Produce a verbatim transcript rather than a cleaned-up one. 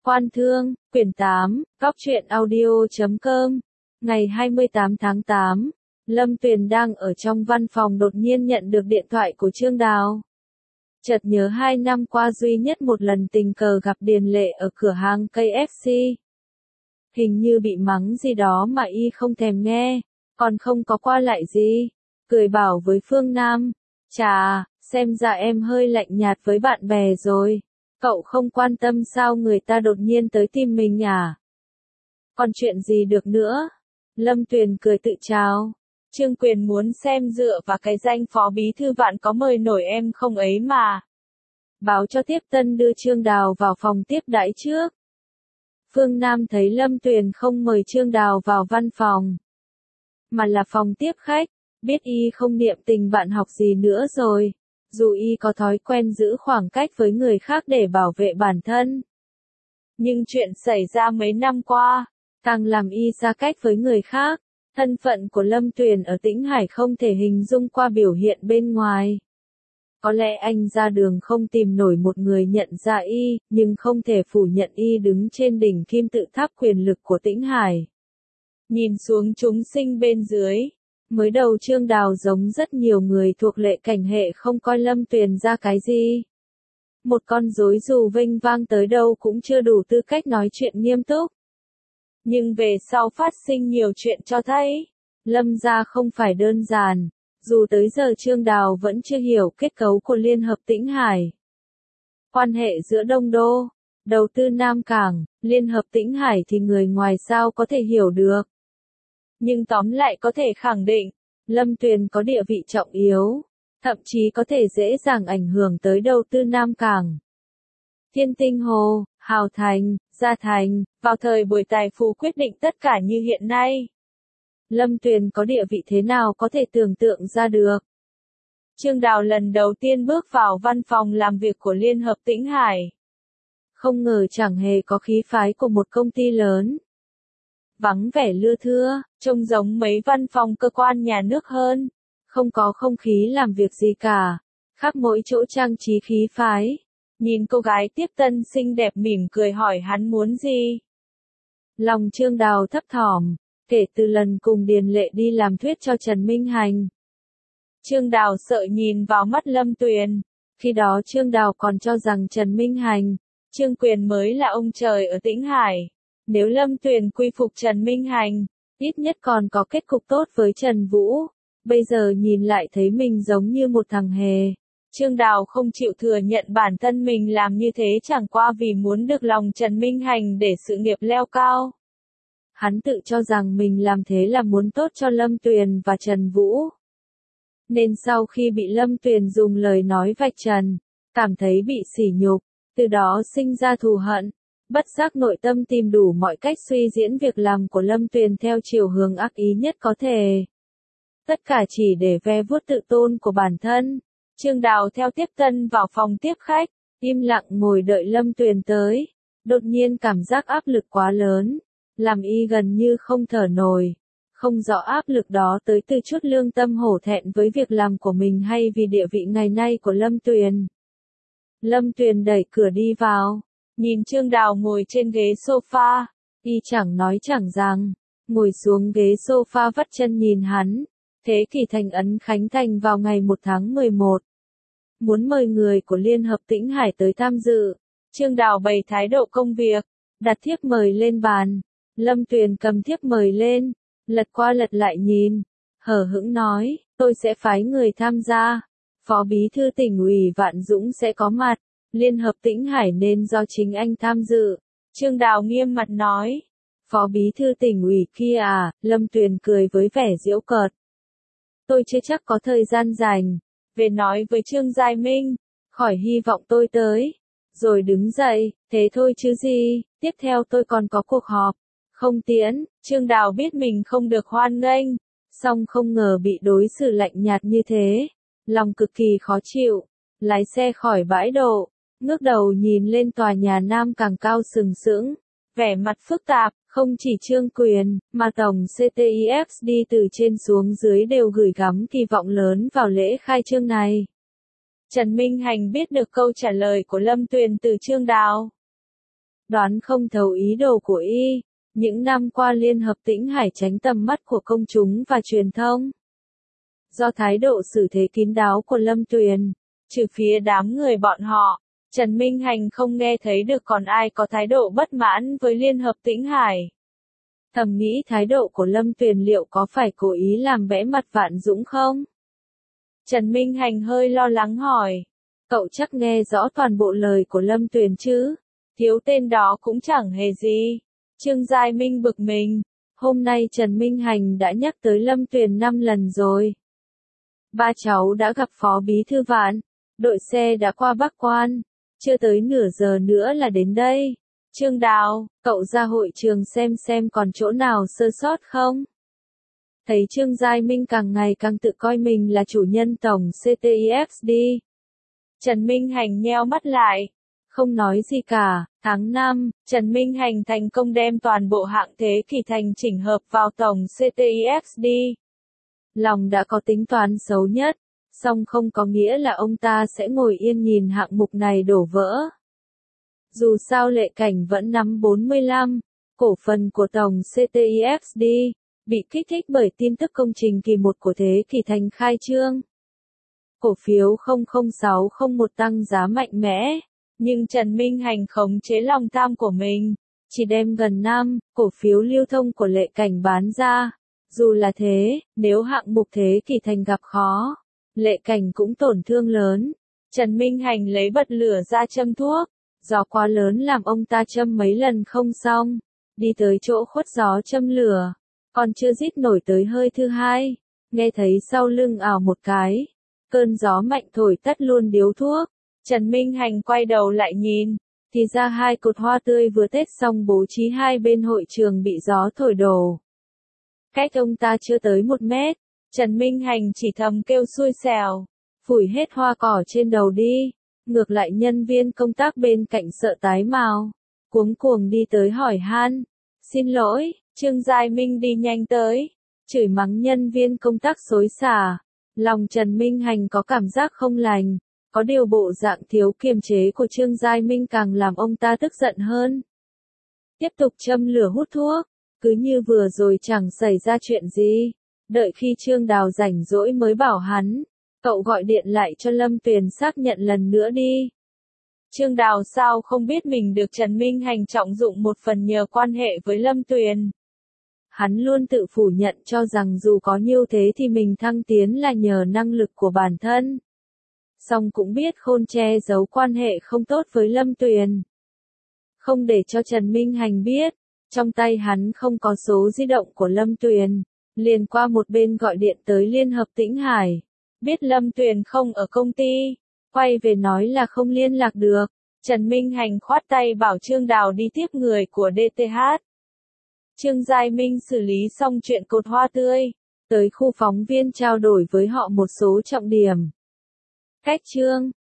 Quan Thương, quyển tám, Góc truyện audio chấm com. Ngày hai mươi tám tháng tám, Lâm Tuyền đang ở trong văn phòng đột nhiên nhận được điện thoại của Trương Đào. Chợt nhớ hai năm qua duy nhất một lần tình cờ gặp Điền Lệ ở cửa hàng ca ép xê. Hình như bị mắng gì đó mà y không thèm nghe, còn không có qua lại gì. Cười bảo với Phương Nam, chà, xem ra em hơi lạnh nhạt với bạn bè rồi. Cậu không quan tâm sao người ta đột nhiên tới tìm mình à? Còn chuyện gì được nữa? Lâm Tuyền cười tự chào. Trương Quyền muốn xem dựa vào cái danh phó bí thư vạn có mời nổi em không ấy mà. Báo cho tiếp tân đưa Trương Đào vào phòng tiếp đãi trước. Phương Nam thấy Lâm Tuyền không mời Trương Đào vào văn phòng, mà là phòng tiếp khách, biết y không niệm tình bạn học gì nữa rồi. Dù y có thói quen giữ khoảng cách với người khác để bảo vệ bản thân, nhưng chuyện xảy ra mấy năm qua, càng làm y xa cách với người khác. Thân phận của Lâm Tuyền ở Tĩnh Hải không thể hình dung qua biểu hiện bên ngoài. Có lẽ anh ra đường không tìm nổi một người nhận ra y, nhưng không thể phủ nhận y đứng trên đỉnh kim tự tháp quyền lực của Tĩnh Hải. Nhìn xuống chúng sinh bên dưới, mới đầu Trương Đào giống rất nhiều người thuộc lệ cảnh hệ không coi Lâm Tuyền ra cái gì. Một con rối dù vênh vang tới đâu cũng chưa đủ tư cách nói chuyện nghiêm túc. Nhưng về sau phát sinh nhiều chuyện cho thấy, Lâm gia không phải đơn giản, dù tới giờ Trương Đào vẫn chưa hiểu kết cấu của Liên hợp Tĩnh Hải. Quan hệ giữa Đông Đô, đầu tư Nam Cảng, Liên hợp Tĩnh Hải thì người ngoài sao có thể hiểu được. Nhưng tóm lại có thể khẳng định, Lâm Tuyền có địa vị trọng yếu, thậm chí có thể dễ dàng ảnh hưởng tới đầu tư Nam Cảng. Thiên Tinh Hồ, Hào Thành, Gia Thành, vào thời buổi tài phú quyết định tất cả như hiện nay. Lâm Tuyền có địa vị thế nào có thể tưởng tượng ra được. Trương Đào lần đầu tiên bước vào văn phòng làm việc của Liên hợp Tĩnh Hải. Không ngờ chẳng hề có khí phái của một công ty lớn. Vắng vẻ lưa thưa, trông giống mấy văn phòng cơ quan nhà nước hơn. Không có không khí làm việc gì cả, khác mỗi chỗ trang trí khí phái. Nhìn cô gái tiếp tân xinh đẹp mỉm cười hỏi hắn muốn gì. Lòng Trương Đào thấp thỏm, kể từ lần cùng Điền Lệ đi làm thuyết cho Trần Minh Hành. Trương Đào sợ nhìn vào mắt Lâm Tuyền, khi đó Trương Đào còn cho rằng Trần Minh Hành, Trương Quyền mới là ông trời ở Tĩnh Hải. Nếu Lâm Tuyền quy phục Trần Minh Hành, ít nhất còn có kết cục tốt với Trần Vũ. Bây giờ nhìn lại thấy mình giống như một thằng hề. Trương Đào không chịu thừa nhận bản thân mình làm như thế chẳng qua vì muốn được lòng Trần Minh Hành để sự nghiệp leo cao. Hắn tự cho rằng mình làm thế là muốn tốt cho Lâm Tuyền và Trần Vũ. Nên sau khi bị Lâm Tuyền dùng lời nói vạch trần, cảm thấy bị sỉ nhục, từ đó sinh ra thù hận, bất giác nội tâm tìm đủ mọi cách suy diễn việc làm của Lâm Tuyền theo chiều hướng ác ý nhất có thể. Tất cả chỉ để ve vuốt tự tôn của bản thân. Trương Đào theo tiếp tân vào phòng tiếp khách, im lặng ngồi đợi Lâm Tuyền tới. Đột nhiên cảm giác áp lực quá lớn, làm y gần như không thở nổi. Không rõ áp lực đó tới từ chút lương tâm hổ thẹn với việc làm của mình hay vì địa vị ngày nay của Lâm Tuyền. Lâm Tuyền đẩy cửa đi vào, nhìn Trương Đào ngồi trên ghế sofa, y chẳng nói chẳng rằng, ngồi xuống ghế sofa vắt chân nhìn hắn. Thế kỷ thành ấn khánh thành vào ngày một tháng mười một. Muốn mời người của Liên hợp Tĩnh Hải tới tham dự. Trương Đào bày thái độ công việc, đặt thiếp mời lên bàn. Lâm Tuyền cầm thiếp mời lên, lật qua lật lại nhìn, hờ hững nói, tôi sẽ phái người tham gia. Phó bí thư tỉnh ủy Vạn Dũng sẽ có mặt, Liên hợp Tĩnh Hải nên do chính anh tham dự. Trương Đào nghiêm mặt nói, phó bí thư tỉnh ủy kia à, Lâm Tuyền cười với vẻ giễu cợt. Tôi chưa chắc có thời gian dành, về nói với Trương Giai Minh, khỏi hy vọng tôi tới. Rồi đứng dậy, thế thôi chứ gì, tiếp theo tôi còn có cuộc họp. Không tiễn, Trương Đào biết mình không được hoan nghênh, song không ngờ bị đối xử lạnh nhạt như thế. Lòng cực kỳ khó chịu, lái xe khỏi bãi đỗ, ngước đầu nhìn lên tòa nhà Nam Cảng cao sừng sững, vẻ mặt phức tạp. Không chỉ Trương Quyền, mà tổng xê tê i ép đi từ trên xuống dưới đều gửi gắm kỳ vọng lớn vào lễ khai trương này. Trần Minh Hành biết được câu trả lời của Lâm Tuyền từ Trương Đào. đoán không thấu ý đồ của y. Những năm qua Liên Hợp Tĩnh Hải tránh tầm mắt của công chúng và truyền thông. Do thái độ xử thế kín đáo của Lâm Tuyền, trừ phía đám người bọn họ, Trần Minh Hành không nghe thấy được còn ai có thái độ bất mãn với Liên Hợp Tĩnh Hải. Thầm nghĩ thái độ của Lâm Tuyền liệu có phải cố ý làm bẽ mặt Vạn Dũng không? Trần Minh Hành hơi lo lắng hỏi. Cậu chắc nghe rõ toàn bộ lời của Lâm Tuyền chứ? Thiếu tên đó cũng chẳng hề gì. Trương Giai Minh bực mình. Hôm nay Trần Minh Hành đã nhắc tới Lâm Tuyền năm lần rồi. Ba cháu đã gặp Phó Bí Thư Vạn. Đội xe đã qua Bắc Quan. Chưa tới nửa giờ nữa là đến đây. Trương Đào, cậu ra hội trường xem xem còn chỗ nào sơ sót không? Thấy Trương Giai Minh càng ngày càng tự coi mình là chủ nhân tổng xê tê i ép đê. Trần Minh Hành nheo mắt lại. Không nói gì cả. Tháng năm, Trần Minh Hành thành công đem toàn bộ hạng Thế Kỷ Thành chỉnh hợp vào tổng xê tê i ép đê. Lòng đã có tính toán xấu nhất, song không có nghĩa là ông ta sẽ ngồi yên nhìn hạng mục này đổ vỡ. Dù sao Lệ Cảnh vẫn nắm bốn mươi lăm, cổ phần của tổng xê tê i ép đê, bị kích thích bởi tin tức công trình kỳ một của Thế Kỷ Thành khai trương. Cổ phiếu không không sáu không một tăng giá mạnh mẽ, nhưng Trần Minh Hành khống chế lòng tham của mình, chỉ đem gần năm cổ phiếu lưu thông của Lệ Cảnh bán ra. Dù là thế, nếu hạng mục Thế Kỷ Thành gặp khó, Lệ Cảnh cũng tổn thương lớn. Trần Minh Hành lấy bật lửa ra châm thuốc, gió quá lớn làm ông ta châm mấy lần không xong, đi tới chỗ khuất gió châm lửa, còn chưa rít nổi tới hơi thứ hai, nghe thấy sau lưng ảo một cái, cơn gió mạnh thổi tắt luôn điếu thuốc. Trần Minh Hành quay đầu lại nhìn, thì ra hai cột hoa tươi vừa tết xong bố trí hai bên hội trường bị gió thổi đổ. Cách ông ta chưa tới một mét, Trần Minh Hành chỉ thầm kêu xui xẻo, phủi hết hoa cỏ trên đầu đi. Ngược lại nhân viên công tác bên cạnh sợ tái mào, cuống cuồng đi tới hỏi han. Xin lỗi, Trương Giai Minh đi nhanh tới, chửi mắng nhân viên công tác xối xả. Lòng Trần Minh Hành có cảm giác không lành, có điều bộ dạng thiếu kiềm chế của Trương Giai Minh càng làm ông ta tức giận hơn. Tiếp tục châm lửa hút thuốc, cứ như vừa rồi chẳng xảy ra chuyện gì. Đợi khi Trương Đào rảnh rỗi mới bảo hắn, cậu gọi điện lại cho Lâm Tuyền xác nhận lần nữa đi. Trương Đào sao không biết mình được Trần Minh Hành trọng dụng một phần nhờ quan hệ với Lâm Tuyền. Hắn luôn tự phủ nhận cho rằng dù có như thế thì mình thăng tiến là nhờ năng lực của bản thân. Song cũng biết khôn che giấu quan hệ không tốt với Lâm Tuyền. Không để cho Trần Minh Hành biết, trong tay hắn không có số di động của Lâm Tuyền, liền qua một bên gọi điện tới Liên Hợp Tĩnh Hải. Biết Lâm Tuyền không ở công ty, quay về nói là không liên lạc được. Trần Minh Hành khoát tay bảo Trương Đào đi tiếp người của đê tê hát. Trương Giai Minh xử lý xong chuyện cột hoa tươi, tới khu phóng viên trao đổi với họ một số trọng điểm. Cách Trương